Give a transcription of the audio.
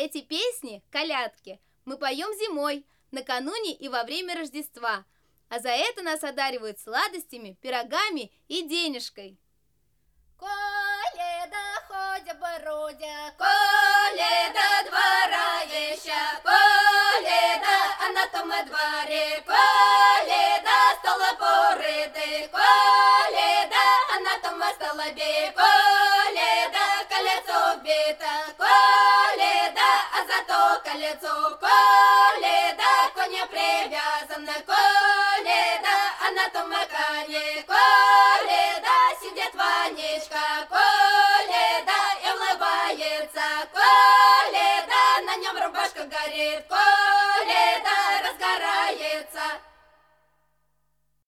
Эти песни, колядки, мы поем зимой, накануне и во время Рождества, а за это нас одаривают сладостями, пирогами и денежкой. Коледа ходя бородя, коледа двора веща, коледа а на том дворе, коледа стола порыты, коледа а на том столбе, коледа колецо вбито, коледа а зато колецо, коледа коня привязана, коледа а на том коне, коледа сидит Ванечка, коледа и улыбается, коледа на нем рубашка горит, коледа